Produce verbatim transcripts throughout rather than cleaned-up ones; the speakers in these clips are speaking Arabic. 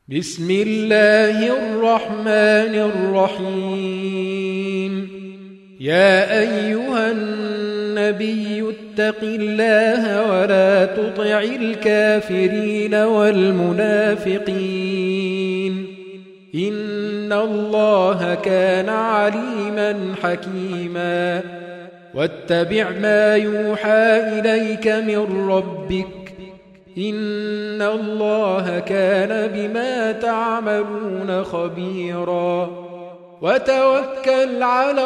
بسم الله الرحمن الرحيم. يا أيها النبي اتق الله ولا تطع الكافرين والمنافقين إن الله كان عليما حكيما. واتبع ما يوحى إليك من ربك إن الله كان بما تعملون خبيرا. وتوكل على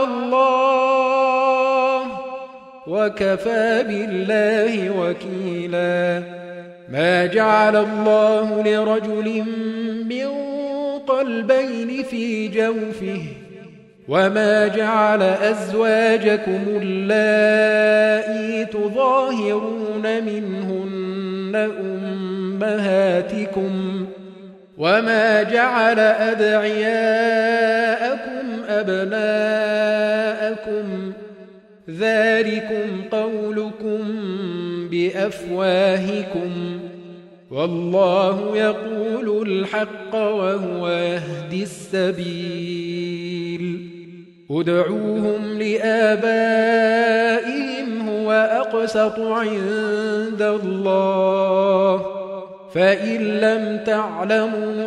الله وكفى بالله وكيلا. ما جعل الله لرجل من قلبين في جوفه وما جعل أزواجكم اللائي تظاهرون منهن أمهاتكم وما جعل أدعياءكم أبناءكم ذلكم قولكم بأفواهكم والله يقول الحق وهو يهدي السبيل. ادعوهم لآبائهم هو أقسط عند الله فإن لم تعلموا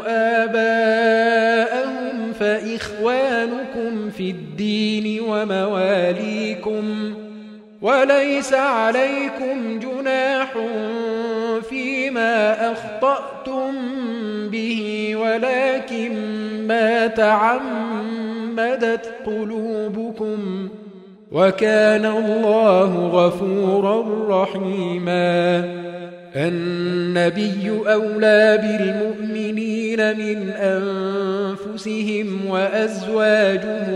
آباءهم فإخوانكم في الدين ومواليكم وليس عليكم جناح فيما أخطأتم به ولكن ما تعمدت قلوبكم وكان الله غفورا رحيما. النبي أولى بالمؤمنين من أنفسهم وأزواجه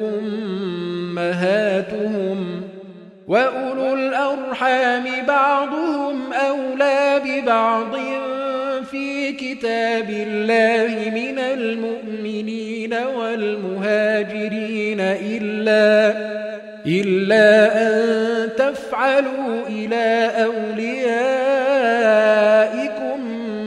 أمهاتهم وأولو الأرحام بعضهم أولى ببعض في كتاب الله من المؤمنين والمهاجرين إلا إلا أن تفعلوا إلى أوليائكم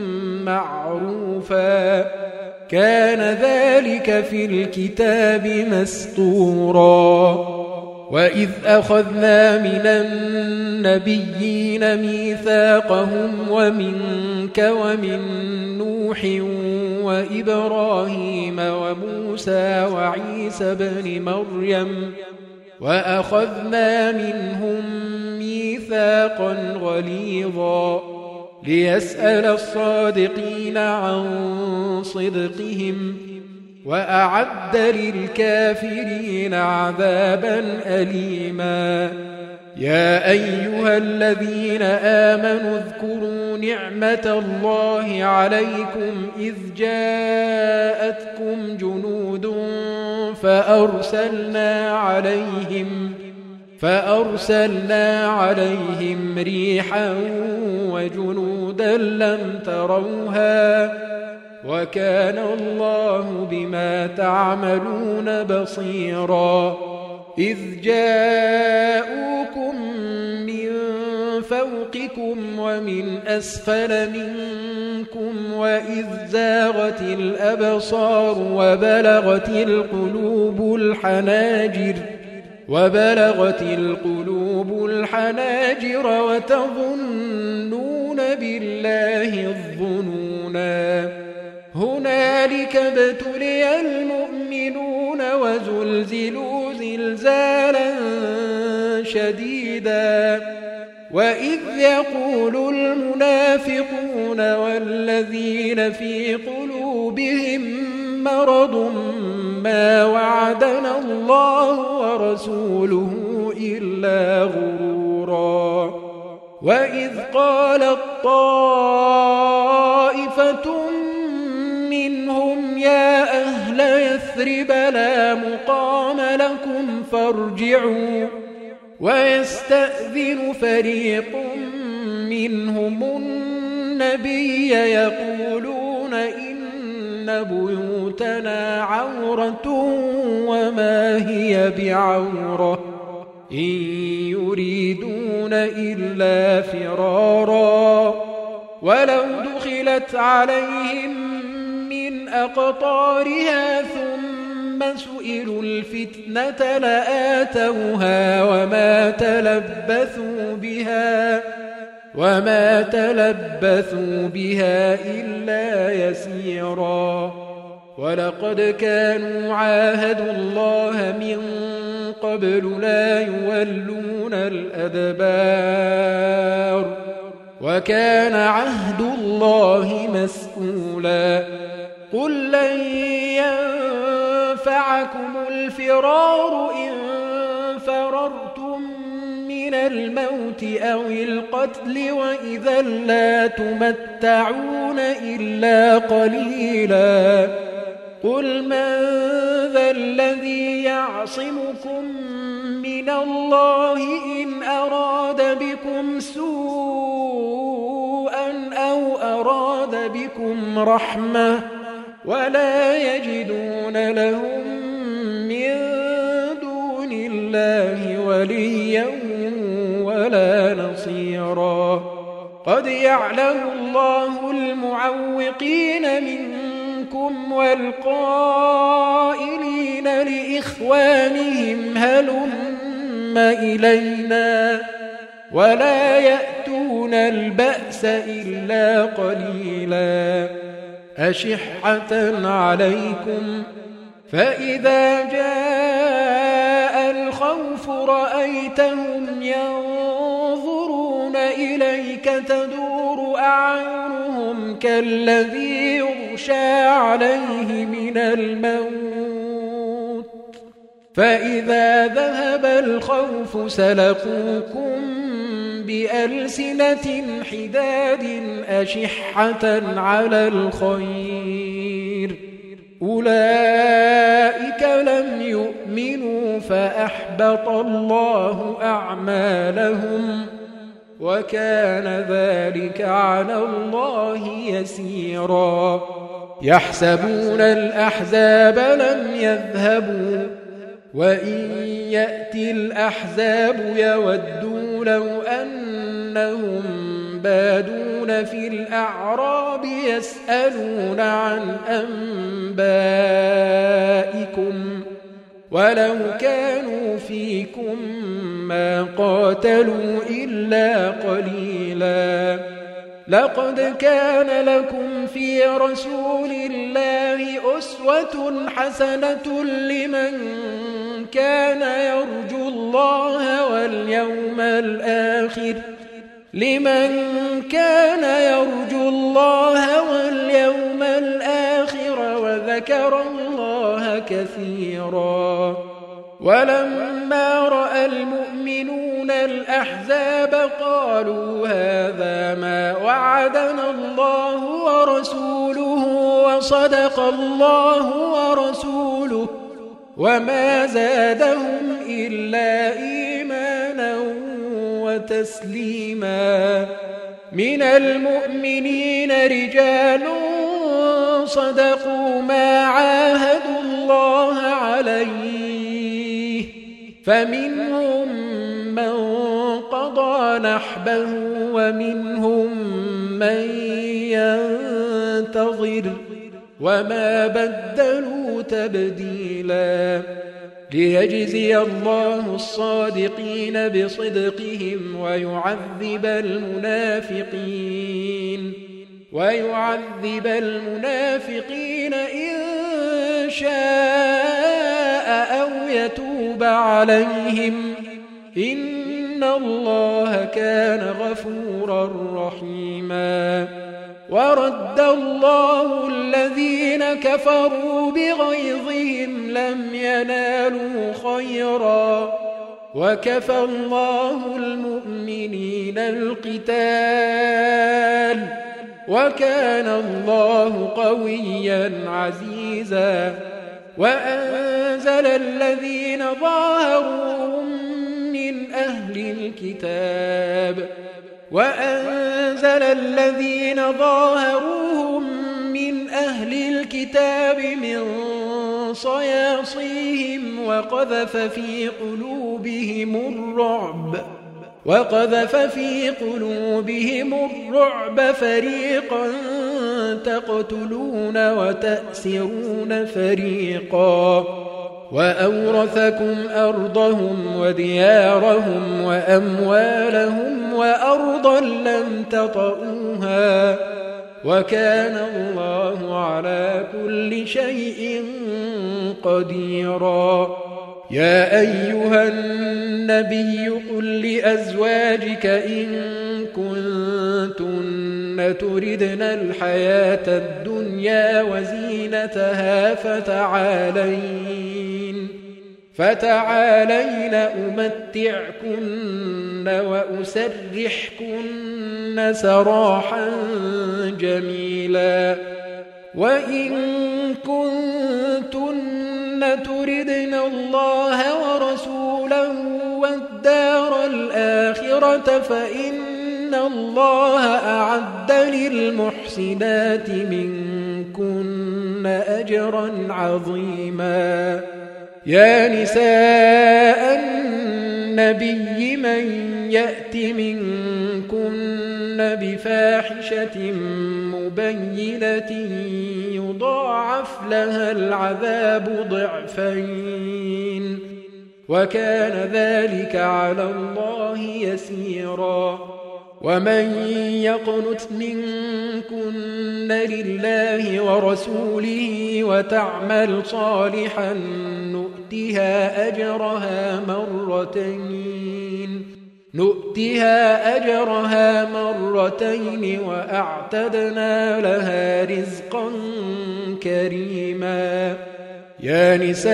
معروفا كان ذلك في الكتاب مسطورا. وإذ أخذنا من النبيين ميثاقهم ومنك ومن نوح وإبراهيم وموسى وعيسى بن مريم وأخذنا منهم ميثاقا غليظا ليسأل الصادقين عن صدقهم وأعد للكافرين عذابا أليما. يا أيها الذين آمنوا اذكروا نعمة الله عليكم إذ جاءتكم جنود فأرسلنا عليهم فأرسلنا عليهم ريحا وجنودا لم تروها وكان الله بما تعملون بصيرا. إذ جاءوكم من فوقكم ومن أسفل منكم وإذ زاغت الأبصار وبلغت القلوب الحناجر وبلغت القلوب الحناجر وتظنون بالله الظنونا. هنالك ابتلي المؤمنون وزلزلوا زلزالا شديدا. وإذ يقول المنافقون والذين في قلوبهم مرض ما وعدنا الله ورسوله إلا غرورا. وإذ قالت طائفة منهم يا أهل يثرب لا مقام لكم فارجعوا ويستأذن فريق منهم النبي يقولون إن بيوتنا عورة وما هي بعورة إن يريدون إلا فرارا ولو دخلت عليهم من أقطارها ثم سئلوا الفتنة لآتوها وما تلبثوا بها وما تلبثوا بها إلا يسيرا ولقد كانوا عاهدوا الله من قبل لا يولون الأدبار وكان عهد الله مسؤولا قل لن ينفعكم الفرار إن فررتم من الموت أو القتل وإذا لا تمتعون إلا قليلا قل من ذا الذي يعصمكم من الله إن أراد بكم سوءا أو أراد بكم رحمة ولا يجدون لهم من دون الله وليا ولا نصيرا قد يعلم الله المعوقين منكم والقائلين لإخوانهم هلم إلينا ولا يأتون البأس إلا قليلا أشحة عليكم فإذا جاء الخوف رأيتهم ينظرون إليك تدور أعينهم كالذي يغشى عليه من الموت فإذا ذهب الخوف سلقوكم بألسنة حداد أشحة على الخير أولئك لم يؤمنوا فأحبط الله أعمالهم وكان ذلك على الله يسيرا يحسبون الأحزاب لم يذهبوا وإن يأتي الأحزاب يودوا لو أنهم بادون في الأعراب يسألون عن أنبائكم ولو كانوا فيكم ما قاتلوا إلا قليلا لقد كان لكم في رسول الله أسوة حسنة لمن كان يرجو الله واليوم الآخر لمن كان يرجو الله واليوم الآخر وذكر الله كثيرا ولما رأى المؤمنون الأحزاب قالوا هذا ما وعدنا الله ورسوله وصدق الله ورسوله وما زادهم إلا إيمانا وتسليما من المؤمنين رجال صدقوا ما عاهدوا الله عليه فمنهم من قضى نحبه ومنهم من ينتظر وما بدلوا تبديلا ليجزي الله الصادقين بصدقهم ويعذب المنافقين ويعذب المنافقين إن شاء أو يتوب عليهم إن الله كان غفورا رحيما ورد الله الذين كفروا بغيظهم لم ينالوا خيرا وكفى الله المؤمنين القتال وكان الله قويا عزيزا وأنزل الذين ظاهروهم من أهل الكتاب وأنزل الذين ظاهروهم من أهل الكتاب من صياصيهم وقذف في قلوبهم الرعب وقذف في قلوبهم الرعب فريقا تقتلون وتأسرون فريقا وأورثكم أرضهم وديارهم وأموالهم وأرضا لم تطئوها وكان الله على كل شيء قديرا. يا أيها النبي قل لأزواجك إن كنتن تردن الحياة الدنيا وزينتها فتعالين فتعالين أمتعكن وأسرحكن سراحا جميلا. وإن كنتن تردن الله ورسوله والدار الآخرة فإن الله أعد للمحسنات منكن أجرا عظيما. يا نساء النبي من يأت منكن بفاحشة مبينة يضاعف لها العذاب ضعفين وكان ذلك على الله يسيرا. ومن يقنت منكن لله ورسوله وتعمل صالحا نؤتها أجرها مرتين نؤتها أجرها مرتين وأعتدنا لها رزقا كريما. يا نساء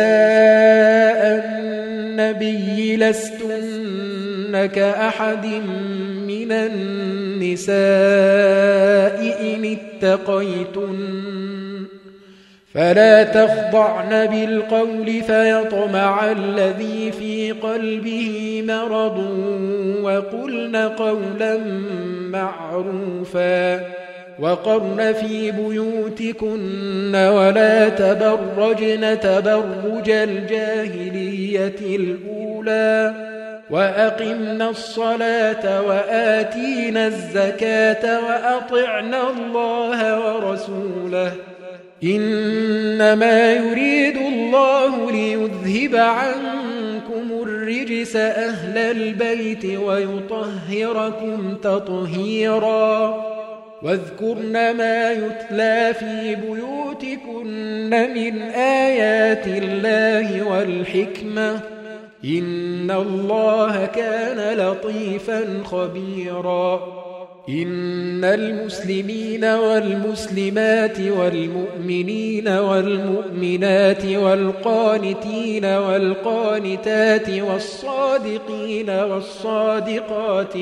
النبي لستن كأحد من النساء إن اتقيتن فلا تخضعن بالقول فيطمع الذي في قلبه مرض وقلن قولا معروفا. وقرن في بيوتكن ولا تبرجن تبرج الجاهلية الأولى وأقمنا الصلاة وآتينا الزكاة وأطعنا الله ورسوله إنما يريد الله ليذهب عنكم الرجس أهل البيت ويطهركم تطهيرا. واذكرن ما يتلى في بيوتكن من آيات الله والحكمة إن الله كان لطيفا خبيرا. إن المسلمين والمسلمات والمؤمنين والمؤمنات والقانتين والقانتات والصادقين والصادقات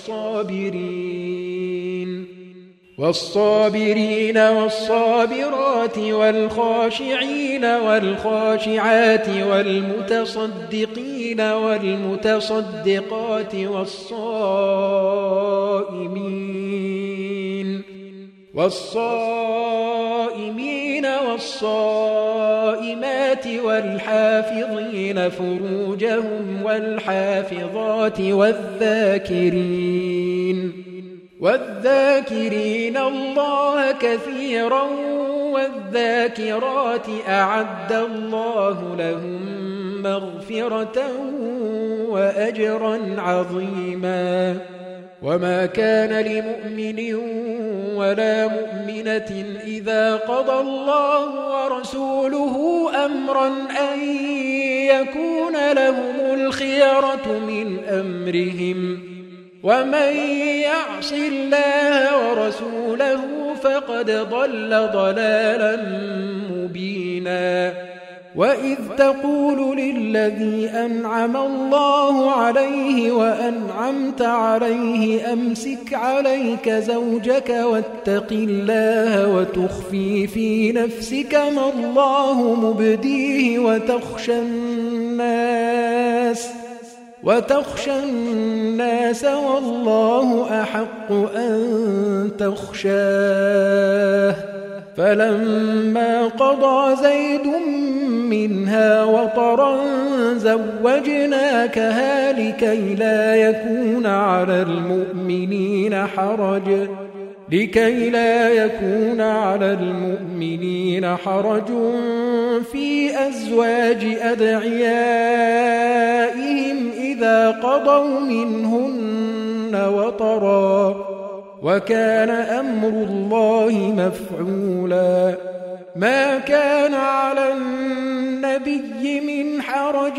والصابرين والصابرين والصابرات والخاشعين والخاشعات والمتصدقين والمتصدقات والصائمين والصائمين والصائمات والحافظين فروجهم والحافظات والذاكرين والذاكرين الله كثيرا والذاكرات أعد الله لهم مغفرة وأجرا عظيما. وما كان لمؤمن ولا مؤمنة إذا قضى الله ورسوله أمرا أن يكون لهم الخيرة من أمرهم ومن يعص الله ورسوله فقد ضل ضلالا مبينا. وإذ تقول للذي أنعم الله عليه وأنعمت عليه أمسك عليك زوجك واتق الله وتخفي في نفسك ما الله مبديه وتخشى الناس وتخشى الناس والله أحق أن تخشاه. فلما قضى زيد منها وطرا زوجناكها لكي لا يكون على المؤمنين حرج لكي لا يكون على المؤمنين حرج في أزواج أدعيائهم إذا قضوا منهن وطرا وكان أمر الله مفعولا ما كان على النبي من حرج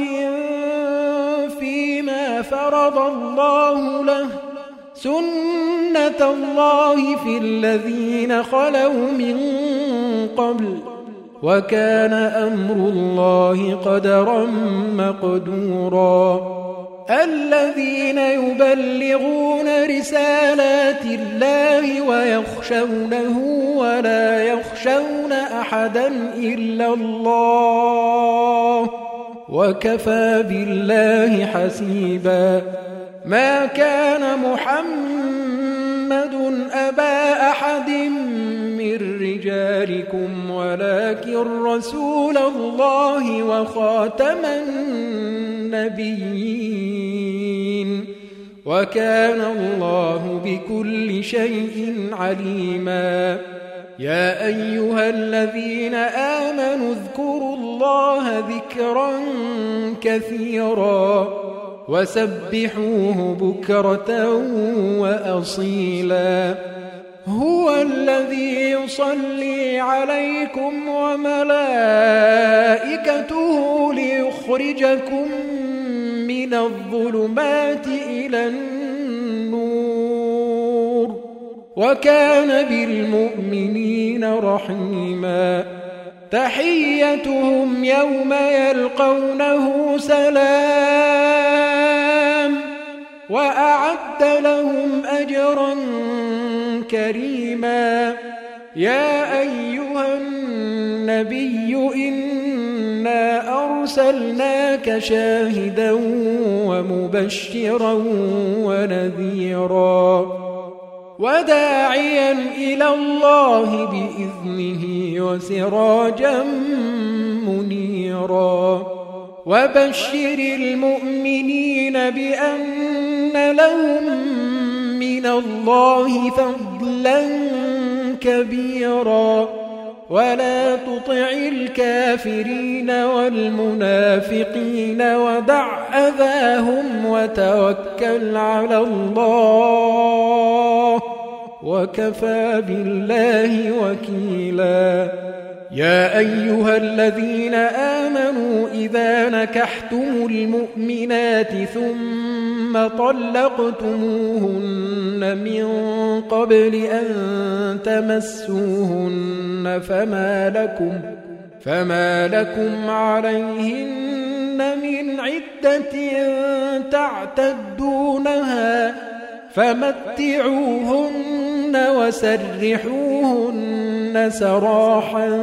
فيما فرض الله له سنة الله في الذين خلوا من قبل وكان أمر الله قدرا مقدورا الذين يبلغون رسالات الله ويخشونه ولا يخشون أحدا إلا الله وكفى بالله حسيبا ما كان محمد أبا أحد من رجالكم ولكن رسول الله وخاتم النبيين وكان الله بكل شيء عليما يا أيها الذين آمنوا اذكروا الله ذكرا كثيرا وسبحوه بكرة وأصيلا هو الذي يصلي عليكم وملائكته ليخرجكم من الظلمات إلى النور وكان بالمؤمنين رحيما تحيتهم يوم يلقونه سلام وأعد لهم أجرا كريما يا أيها النبي إنا أرسلناك شاهدا ومبشرا ونذيرا وداعيا إلى الله بإذنه وسراجا منيرا وبشر المؤمنين بأن لهم من الله فضلا كبيرا ولا تطع الكافرين والمنافقين ودع أذاهم وتوكل على الله وكفى بالله وكيلا يا أيها الذين آمنوا إذا نكحتم المؤمنات ثم طلقتموهن من قبل أن تمسوهن فما لكم فما لكم عليهن من عدة تعتدونها فمتعوهن وسرحوهن سراحا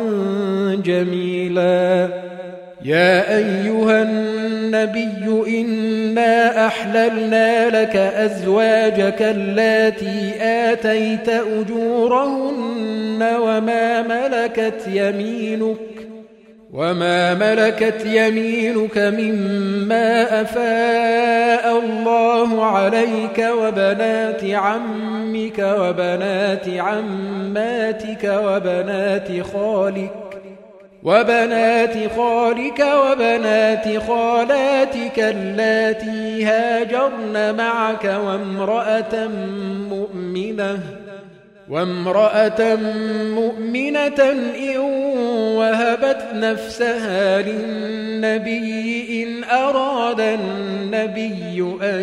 جميلا يا أيها النبي إنا أحللنا لك أزواجك اللاتي آتيت أجورهن وما ملكت يمينك وما ملكت يمينك مما أفاء الله عليك وبنات عمك وبنات عماتك وبنات خالك وبنات خالك وبنات خالاتك اللاتي هاجرن معك وامرأة مؤمنة وامرأة مؤمنة إن وهبت نفسها للنبي إن أراد النبي أن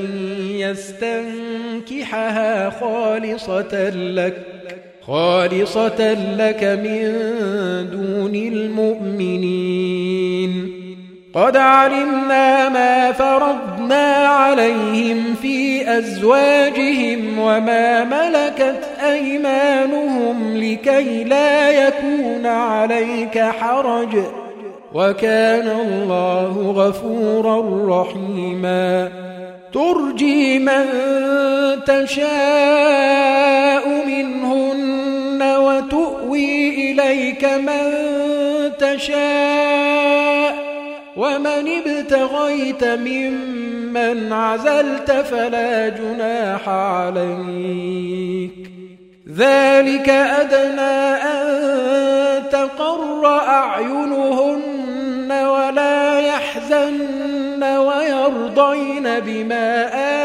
يستنكحها خالصة لك خالصة لك من دون المؤمنين قد علمنا ما فرضنا عليهم في أزواجهم وما ملكت أيمانهم لكي لا يكون عليك حرج وكان الله غفورا رحيما ترجي من تشاء منهن وتؤوي إليك من تشاء ومن ابتغيت ممن عزلت فلا جناح عليك ذلك أدنى أن تقر أعينهن ولا يحزن ويرضين بما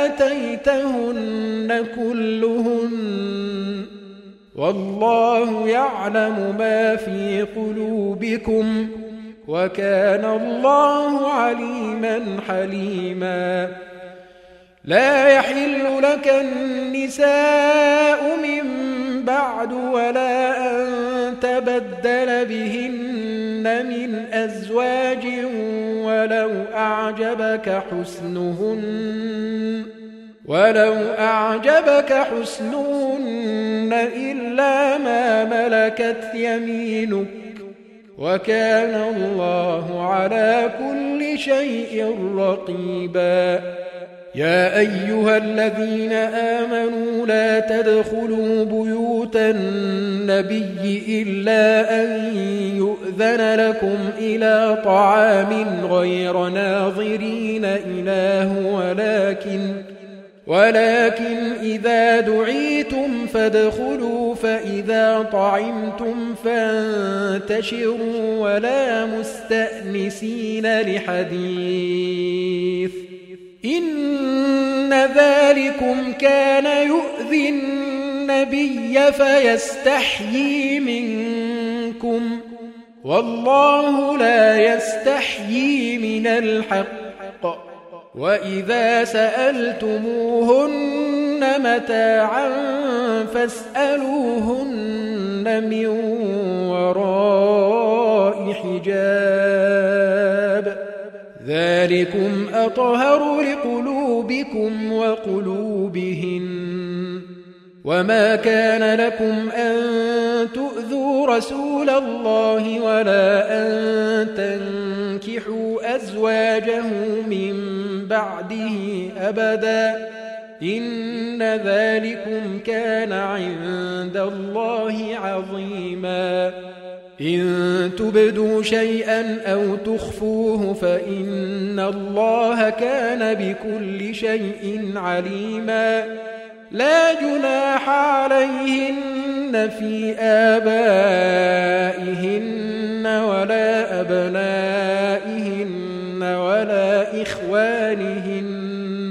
آتيتهن كلهن والله يعلم ما في قلوبكم وكان الله عليما حليما لا يحل لك النساء من بعد ولا أن تبدل بهن من أزواج ولو أعجبك حسنهن ولو أعجبك حسنهن إلا ما ملكت يمينك وكان الله على كل شيء رقيبا يا أيها الذين آمنوا لا تدخلوا بيوت النبي إلا أن يؤذن لكم إلى طعام غير ناظرين إناه ولكن ولكن إذا دعيتم فادخلوا فإذا طعمتم فانتشروا ولا مستأنسين لحديث إن ذلكم كان يؤذي النبي فيستحيي منكم والله لا يستحيي من الحق وإذا سألتموهن متاعا فاسألوهن من وراء حجاب ذلكم أطهر لقلوبكم وقلوبهن وما كان لكم أن تؤذوا رسول الله ولا أن تنكحوا أزواجه من بعده أبدا إن ذلكم كان عند الله عظيما إن تبدوا شيئا أو تخفوه فإن الله كان بكل شيء عليما لا جناح عليهن في آبائهن ولا أبنائهن ولا إخوانهن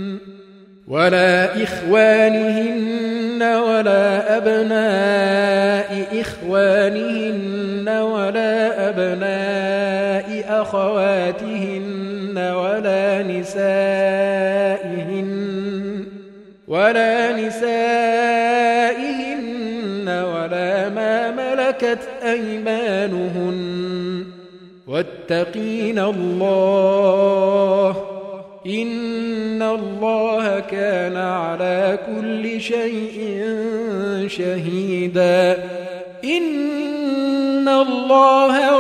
ولا إخوانهن ولا أبناء إخوانهن ولا أبناء أخواتهن ولا نسائهن ولا نسائهن ولا ما ملكت أيمانهن واتقين الله إن الله كان على كل شيء شهيدا إن الله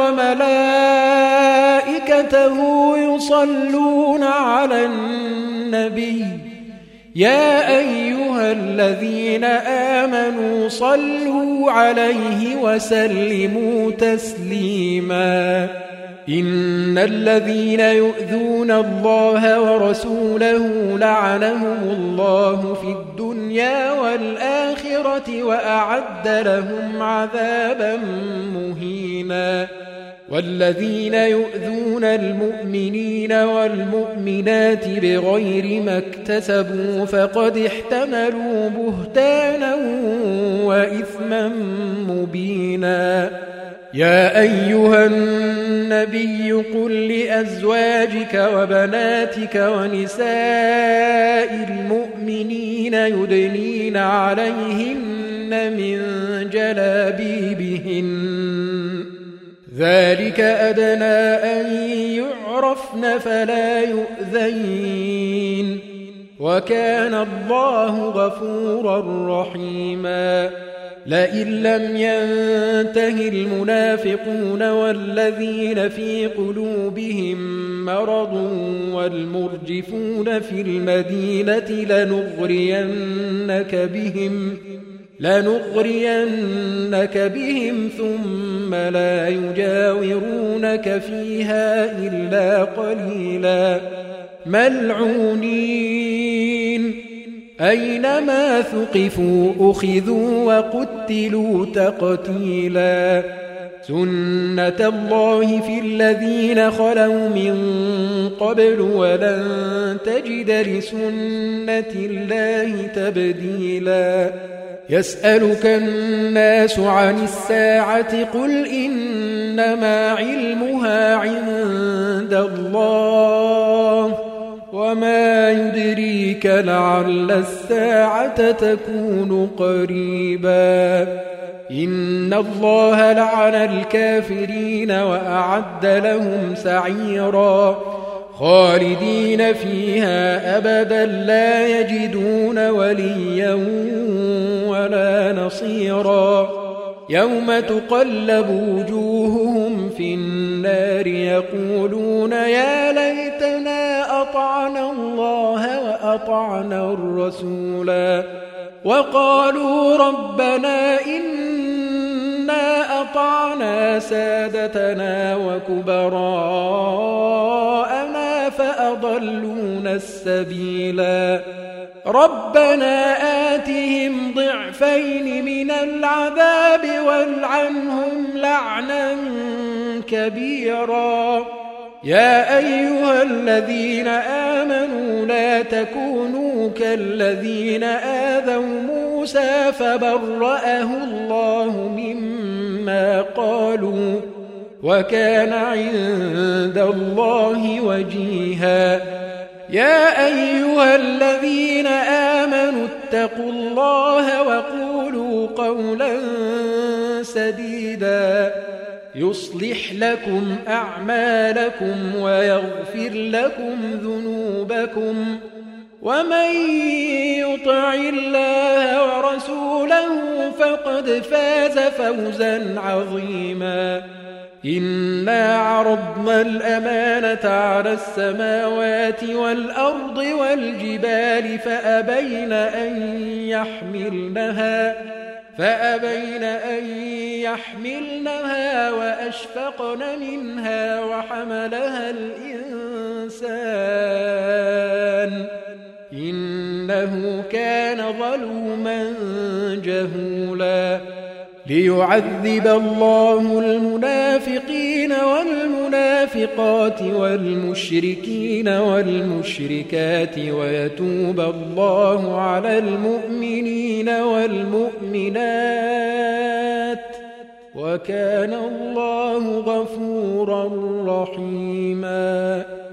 وملائكته يصلون على النبي يا أيها الذين آمنوا صلوا عليه وسلموا تسليما إن الذين يؤذون الله ورسوله لعنهم الله في الدنيا والآخرة وأعد لهم عذابا مهينا والذين يؤذون المؤمنين والمؤمنات بغير ما اكتسبوا فقد احتملوا بهتانا وإثما مبينا يا أيها النبي قل لأزواجك وبناتك ونساء المؤمنين يدنين عليهن من جلابيبهن ذلك أدنى أن يعرفن فلا يؤذين وكان الله غفورا رحيما لئن لم ينته المنافقون والذين في قلوبهم مرض والمرجفون في المدينة لنغرينك بهم لنغرينك بهم ثم لا يجاورونك فيها إلا قليلا ملعونين أينما ثقفوا أخذوا وقتلوا تقتيلا سنة الله في الذين خلوا من قبل ولن تجد لسنة الله تبديلا يسألك الناس عن الساعة قل إنما علمها عند الله وما يدريك لعل الساعة تكون قريبا إن الله لعن الكافرين وأعد لهم سعيرا خالدين فيها أبدا لا يجدون وليا ولا نصيرا يوم تقلب وجوههم في النار يقولون يا ليتنا أطعنا الله وأطعنا الرسولا وقالوا ربنا إنا أطعنا سادتنا وكبراءنا فأضلونا السبيلا ربنا آتهم ضعفين من العذاب والعنهم لعنا كبيرا يا أيها الذين آمنوا لا تكونوا كالذين آذوا موسى فبرأه الله مما قالوا وكان عند الله وجيها يا أيها الذين آمنوا اتقوا الله وقولوا قولا سديدا يصلح لكم أعمالكم ويغفر لكم ذنوبكم ومن يطع الله ورسوله فقد فاز فوزا عظيما إنا عرضنا الأمانة على السماوات والأرض والجبال فأبين أن يحملنها فأبين أن يحملنها وأشفقن منها وحملها الإنسان إنه كان ظلوما جهولا ليعذب الله المنافقين والمنافقات والمشركين والمشركات ويتوب الله على المؤمنين والمؤمنات وكان الله غفورا رحيما.